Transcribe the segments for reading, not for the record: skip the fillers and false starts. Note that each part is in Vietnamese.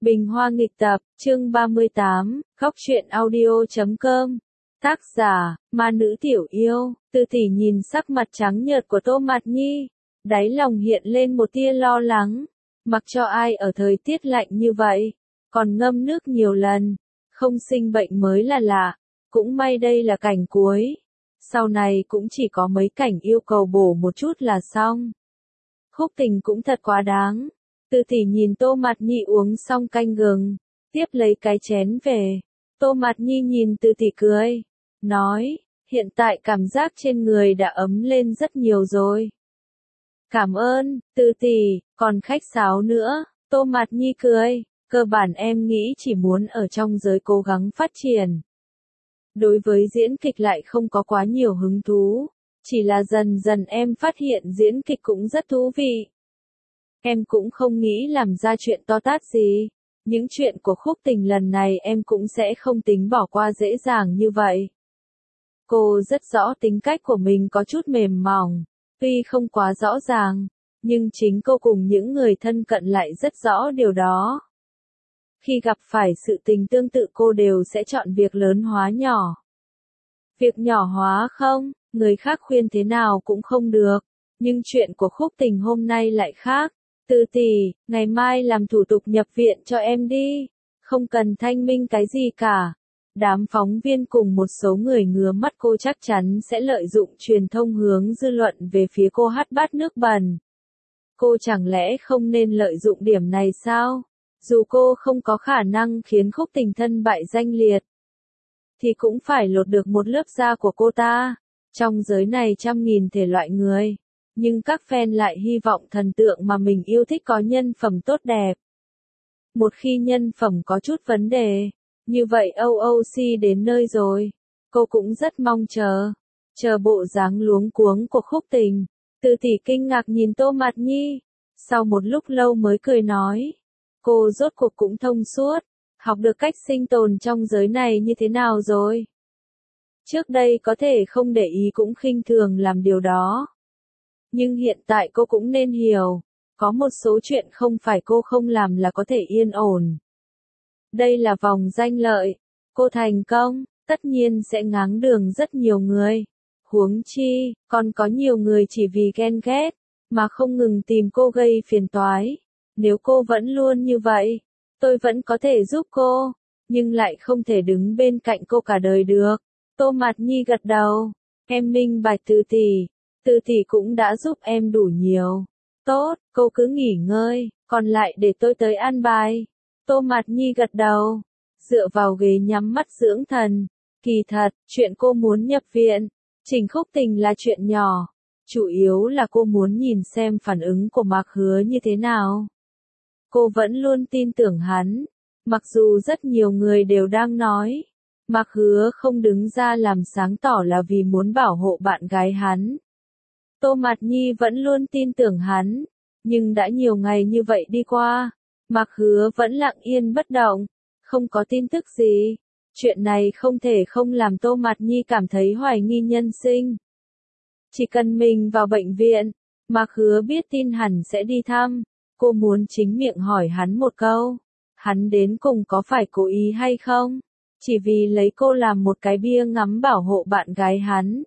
Bình Hoa nghịch tập, chương 38, Góc truyện audio.com. Tác giả, ma nữ tiểu yêu. Từ Tỷ nhìn sắc mặt trắng nhợt của Tô Mạt Nhi, đáy lòng hiện lên một tia lo lắng. Mặc cho ai ở thời tiết lạnh như vậy, còn ngâm nước nhiều lần, không sinh bệnh mới là lạ. Cũng may đây là cảnh cuối, sau này cũng chỉ có mấy cảnh yêu cầu bổ một chút là xong. Khúc Tình cũng thật quá đáng. Từ Tỷ nhìn Tô Mạt Nhi uống xong canh gừng, tiếp lấy cái chén về. Tô Mạt Nhi nhìn Từ Tỷ cười, nói, hiện tại cảm giác trên người đã ấm lên rất nhiều rồi. Cảm ơn, Từ Tỷ, còn khách sáo nữa. Tô Mạt Nhi cười, cơ bản em nghĩ chỉ muốn ở trong giới cố gắng phát triển. Đối với diễn kịch lại không có quá nhiều hứng thú, chỉ là dần dần em phát hiện diễn kịch cũng rất thú vị. Em cũng không nghĩ làm ra chuyện to tát gì. Những chuyện của Khúc Tình lần này em cũng sẽ không tính bỏ qua dễ dàng như vậy. Cô rất rõ tính cách của mình có chút mềm mỏng, tuy không quá rõ ràng, nhưng chính cô cùng những người thân cận lại rất rõ điều đó. Khi gặp phải sự tình tương tự cô đều sẽ chọn việc lớn hóa nhỏ. Việc nhỏ hóa không, người khác khuyên thế nào cũng không được, nhưng chuyện của Khúc Tình hôm nay lại khác. Từ Tỷ, ngày mai làm thủ tục nhập viện cho em đi, không cần thanh minh cái gì cả. Đám phóng viên cùng một số người ngứa mắt cô chắc chắn sẽ lợi dụng truyền thông hướng dư luận về phía cô hắt bát nước bẩn. Cô chẳng lẽ không nên lợi dụng điểm này sao? Dù cô không có khả năng khiến Khúc Tình thân bại danh liệt, thì cũng phải lột được một lớp da của cô ta. Trong giới này trăm nghìn thể loại người, nhưng các fan lại hy vọng thần tượng mà mình yêu thích có nhân phẩm tốt đẹp. Một khi nhân phẩm có chút vấn đề, như vậy OOC đến nơi rồi. Cô cũng rất mong chờ bộ dáng luống cuống của Khúc Tình. Từ Tỷ kinh ngạc nhìn Tô Mạt Nhi, sau một lúc lâu mới cười nói, cô rốt cuộc cũng thông suốt, học được cách sinh tồn trong giới này như thế nào rồi. Trước đây có thể không để ý cũng khinh thường làm điều đó. Nhưng hiện tại cô cũng nên hiểu, có một số chuyện không phải cô không làm là có thể yên ổn. Đây là vòng danh lợi, cô thành công, tất nhiên sẽ ngáng đường rất nhiều người. Huống chi, còn có nhiều người chỉ vì ghen ghét, mà không ngừng tìm cô gây phiền toái. Nếu cô vẫn luôn như vậy, tôi vẫn có thể giúp cô, nhưng lại không thể đứng bên cạnh cô cả đời được. Tô Mạt Nhi gật đầu, em minh bạch Từ Tỷ. Từ Tỷ cũng đã giúp em đủ nhiều. Tốt, cô cứ nghỉ ngơi, còn lại để tôi tới an bài. Tô Mạt Nhi gật đầu, dựa vào ghế nhắm mắt dưỡng thần. Kỳ thật, chuyện cô muốn nhập viện, chỉnh Khúc Tình là chuyện nhỏ. Chủ yếu là cô muốn nhìn xem phản ứng của Mạc Hứa như thế nào. Cô vẫn luôn tin tưởng hắn, mặc dù rất nhiều người đều đang nói, Mạc Hứa không đứng ra làm sáng tỏ là vì muốn bảo hộ bạn gái hắn. Tô Mạt Nhi vẫn luôn tin tưởng hắn, nhưng đã nhiều ngày như vậy đi qua, Mạc Hứa vẫn lặng yên bất động, không có tin tức gì. Chuyện này không thể không làm Tô Mạt Nhi cảm thấy hoài nghi nhân sinh. Chỉ cần mình vào bệnh viện, Mạc Hứa biết tin hẳn sẽ đi thăm, cô muốn chính miệng hỏi hắn một câu, hắn đến cùng có phải cố ý hay không, chỉ vì lấy cô làm một cái bia ngắm bảo hộ bạn gái hắn.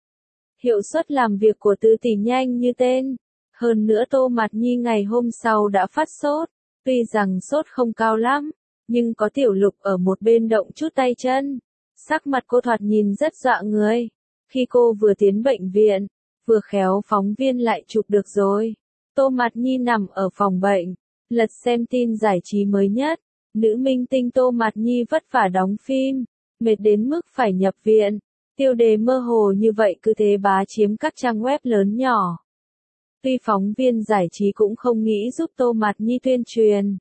Hiệu suất làm việc của Từ Tỷ nhanh như tên. Hơn nữa Tô Mạt Nhi ngày hôm sau đã phát sốt. Tuy rằng sốt không cao lắm, nhưng có Tiểu Lục ở một bên động chút tay chân. Sắc mặt cô thoạt nhìn rất dọa người. Khi cô vừa tiến bệnh viện, vừa khéo phóng viên lại chụp được rồi. Tô Mạt Nhi nằm ở phòng bệnh, lật xem tin giải trí mới nhất. Nữ minh tinh Tô Mạt Nhi vất vả đóng phim, mệt đến mức phải nhập viện. Tiêu đề mơ hồ như vậy cứ thế bá chiếm các trang web lớn nhỏ. Tuy phóng viên giải trí cũng không nghĩ giúp Tô Mạt Nhi tuyên truyền,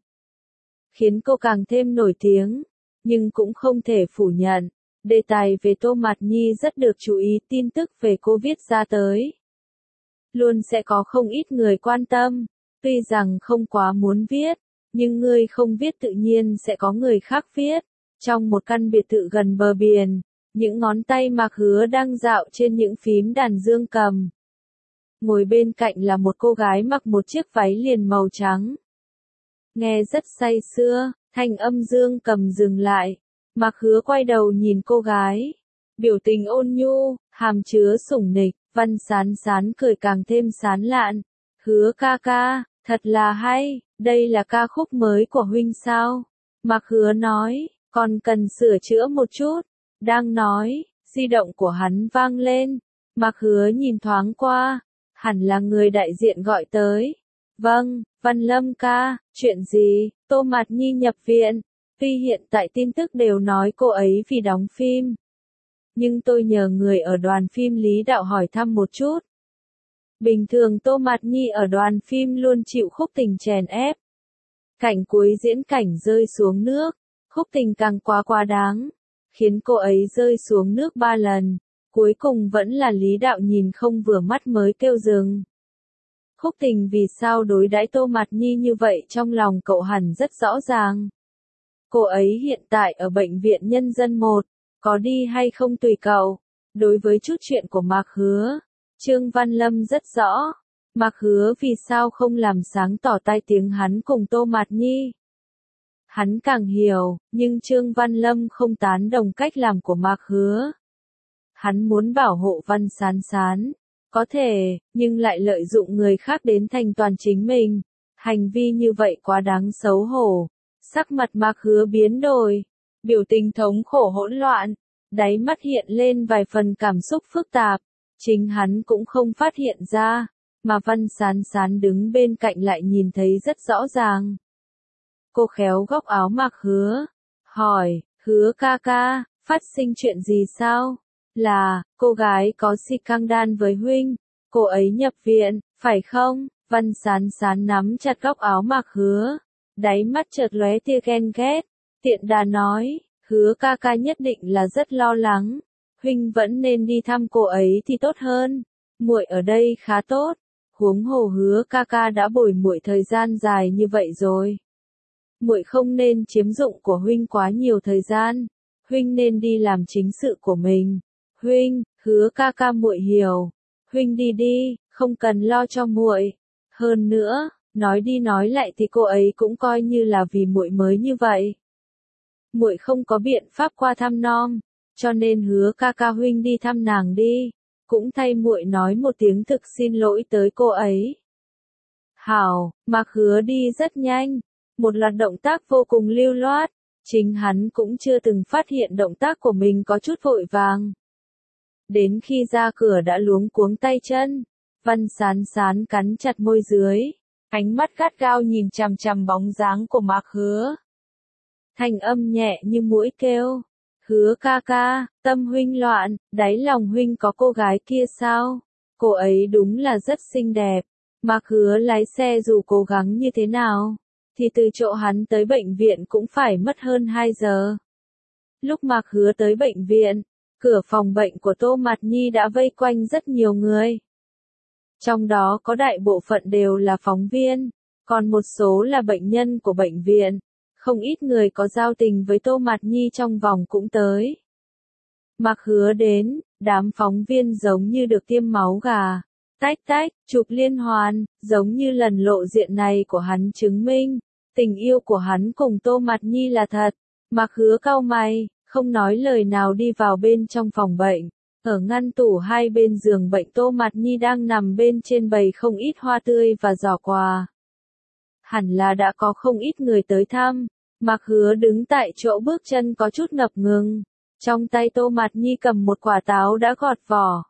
khiến cô càng thêm nổi tiếng, nhưng cũng không thể phủ nhận, đề tài về Tô Mạt Nhi rất được chú ý, tin tức về cô viết ra tới. Luôn sẽ có không ít người quan tâm, tuy rằng không quá muốn viết, nhưng người không viết tự nhiên sẽ có người khác viết. Trong một căn biệt thự gần bờ biển, những ngón tay Mạc Hứa đang dạo trên những phím đàn dương cầm. Ngồi bên cạnh là một cô gái mặc một chiếc váy liền màu trắng. Nghe rất say sưa, Thanh âm Dương Cầm dừng lại. Mạc Hứa quay đầu nhìn cô gái. Biểu tình ôn nhu, hàm chứa sủng nịch, Văn Sán Sán cười càng thêm sán lạn. Hứa ca ca, thật là hay, đây là ca khúc mới của huynh sao? Mạc Hứa nói, còn cần sửa chữa một chút. Đang nói, di động của hắn vang lên. Mạc Hứa nhìn thoáng qua, hẳn là người đại diện gọi tới. Vâng, Văn Lâm ca, chuyện gì? Tô Mạt Nhi nhập viện. Tuy hiện tại tin tức đều nói cô ấy vì đóng phim. Nhưng tôi nhờ người ở đoàn phim Lý Đạo hỏi thăm một chút. Bình thường Tô Mạt Nhi ở đoàn phim luôn chịu Khúc Tình chèn ép. Cảnh cuối diễn cảnh rơi xuống nước, Khúc Tình càng quá đáng, khiến cô ấy rơi xuống nước 3 lần. Cuối cùng vẫn là Lý Đạo nhìn không vừa mắt mới kêu dừng. Khúc Tình vì sao đối đãi Tô Mạt Nhi như vậy trong lòng cậu hẳn rất rõ ràng. Cô ấy hiện tại ở bệnh viện Nhân dân 1, có đi hay không tùy cậu. Đối với chút chuyện của Mạc Hứa, Trương Văn Lâm rất rõ. Mạc Hứa vì sao không làm sáng tỏ tai tiếng hắn cùng Tô Mạt Nhi. Hắn càng hiểu, nhưng Trương Văn Lâm không tán đồng cách làm của Mạc Hứa. Hắn muốn bảo hộ Văn Sán Sán. Có thể, nhưng lại lợi dụng người khác đến thành toàn chính mình. Hành vi như vậy quá đáng xấu hổ. Sắc mặt Mạc Hứa biến đổi. Biểu tình thống khổ hỗn loạn. Đáy mắt hiện lên vài phần cảm xúc phức tạp. Chính hắn cũng không phát hiện ra. Mà Văn Sán Sán đứng bên cạnh lại nhìn thấy rất rõ ràng. Cô khéo góc áo Mạc Hứa. Hỏi, Hứa ca ca, phát sinh chuyện gì sao? Là, cô gái có si căng đan với huynh, cô ấy nhập viện, phải không? Văn Sán Sán nắm chặt góc áo Mạc Hứa, đáy mắt chợt lóe tia ghen ghét, tiện đà nói, Hứa ca ca nhất định là rất lo lắng, huynh vẫn nên đi thăm cô ấy thì tốt hơn, muội ở đây khá tốt, huống hồ Hứa ca ca đã bồi muội thời gian dài như vậy rồi. Muội không nên chiếm dụng của huynh quá nhiều thời gian, huynh nên đi làm chính sự của mình. Huynh, Hứa ca ca muội hiểu. Huynh đi đi, không cần lo cho muội. Hơn nữa, nói đi nói lại thì cô ấy cũng coi như là vì muội mới như vậy. Muội không có biện pháp qua thăm nom, cho nên Hứa ca ca huynh đi thăm nàng đi, cũng thay muội nói một tiếng thực xin lỗi tới cô ấy. Hảo, Mạc Hứa đi rất nhanh, một loạt động tác vô cùng lưu loát, chính hắn cũng chưa từng phát hiện động tác của mình có chút vội vàng. Đến khi ra cửa đã luống cuống tay chân, Văn Sán Sán cắn chặt môi dưới, ánh mắt gắt gao nhìn chằm chằm bóng dáng của Mạc Hứa. Thanh âm nhẹ như mũi kêu, Hứa ca ca, tâm huynh loạn, đáy lòng huynh có cô gái kia sao? Cô ấy đúng là rất xinh đẹp. Mạc Hứa lái xe dù cố gắng như thế nào, thì từ chỗ hắn tới bệnh viện cũng phải mất hơn 2 giờ. Lúc Mạc Hứa tới bệnh viện, cửa phòng bệnh của Tô Mạt Nhi đã vây quanh rất nhiều người. Trong đó có đại bộ phận đều là phóng viên, còn một số là bệnh nhân của bệnh viện. Không ít người có giao tình với Tô Mạt Nhi trong vòng cũng tới. Mạc Hứa đến, đám phóng viên giống như được tiêm máu gà. Tách tách, chụp liên hoàn, giống như lần lộ diện này của hắn chứng minh. Tình yêu của hắn cùng Tô Mạt Nhi là thật. Mạc Hứa cau mày, không nói lời nào đi vào bên trong phòng bệnh. Ở ngăn tủ hai bên giường bệnh Tô Mạt Nhi đang nằm bên trên bày không ít hoa tươi và giỏ quà. Hẳn là đã có không ít người tới thăm. Mạc Hứa đứng tại chỗ bước chân có chút ngập ngừng. Trong tay Tô Mạt Nhi cầm một quả táo đã gọt vỏ.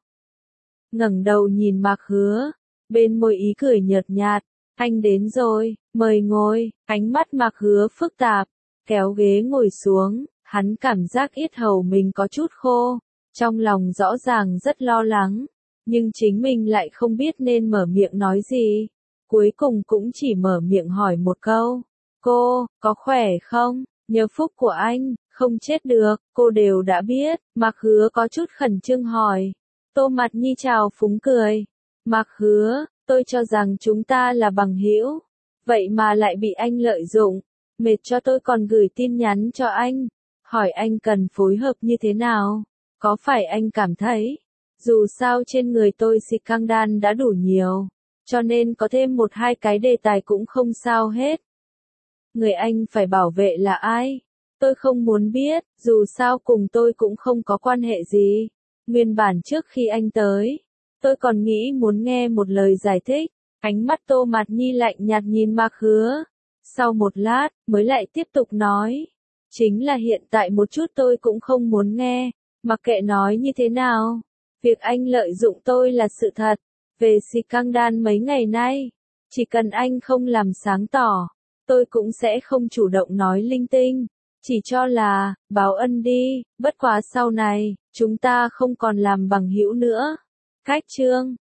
Ngẩng đầu nhìn Mạc Hứa, bên môi ý cười nhợt nhạt. Anh đến rồi, mời ngồi. Ánh mắt Mạc Hứa phức tạp, kéo ghế ngồi xuống. Hắn cảm giác yết hầu mình có chút khô, trong lòng rõ ràng rất lo lắng, nhưng chính mình lại không biết nên mở miệng nói gì. Cuối cùng cũng chỉ mở miệng hỏi một câu, cô, có khỏe không? Nhờ phúc của anh, không chết được, cô đều đã biết. Mạc Hứa có chút khẩn trương hỏi. Tô Mạt Nhi chào phúng cười. Mạc Hứa, tôi cho rằng chúng ta là bằng hữu, vậy mà lại bị anh lợi dụng, mệt cho tôi còn gửi tin nhắn cho anh. Hỏi anh cần phối hợp như thế nào? Có phải anh cảm thấy, dù sao trên người tôi xịt căng đan đã đủ nhiều, cho nên có thêm 1-2 cái đề tài cũng không sao hết. Người anh phải bảo vệ là ai? Tôi không muốn biết, dù sao cùng tôi cũng không có quan hệ gì. Nguyên bản trước khi anh tới, tôi còn nghĩ muốn nghe một lời giải thích. Ánh mắt Tô Mạt Nhi lạnh nhạt nhìn Mạc Hứa. Sau một lát, mới lại tiếp tục nói. Chính là hiện tại một chút tôi cũng không muốn nghe. Mặc kệ nói như thế nào. Việc anh lợi dụng tôi là sự thật. Về scandal mấy ngày nay, chỉ cần anh không làm sáng tỏ, tôi cũng sẽ không chủ động nói linh tinh. Chỉ cho là, báo ân đi, bất quá sau này, chúng ta không còn làm bằng hữu nữa. Khách chương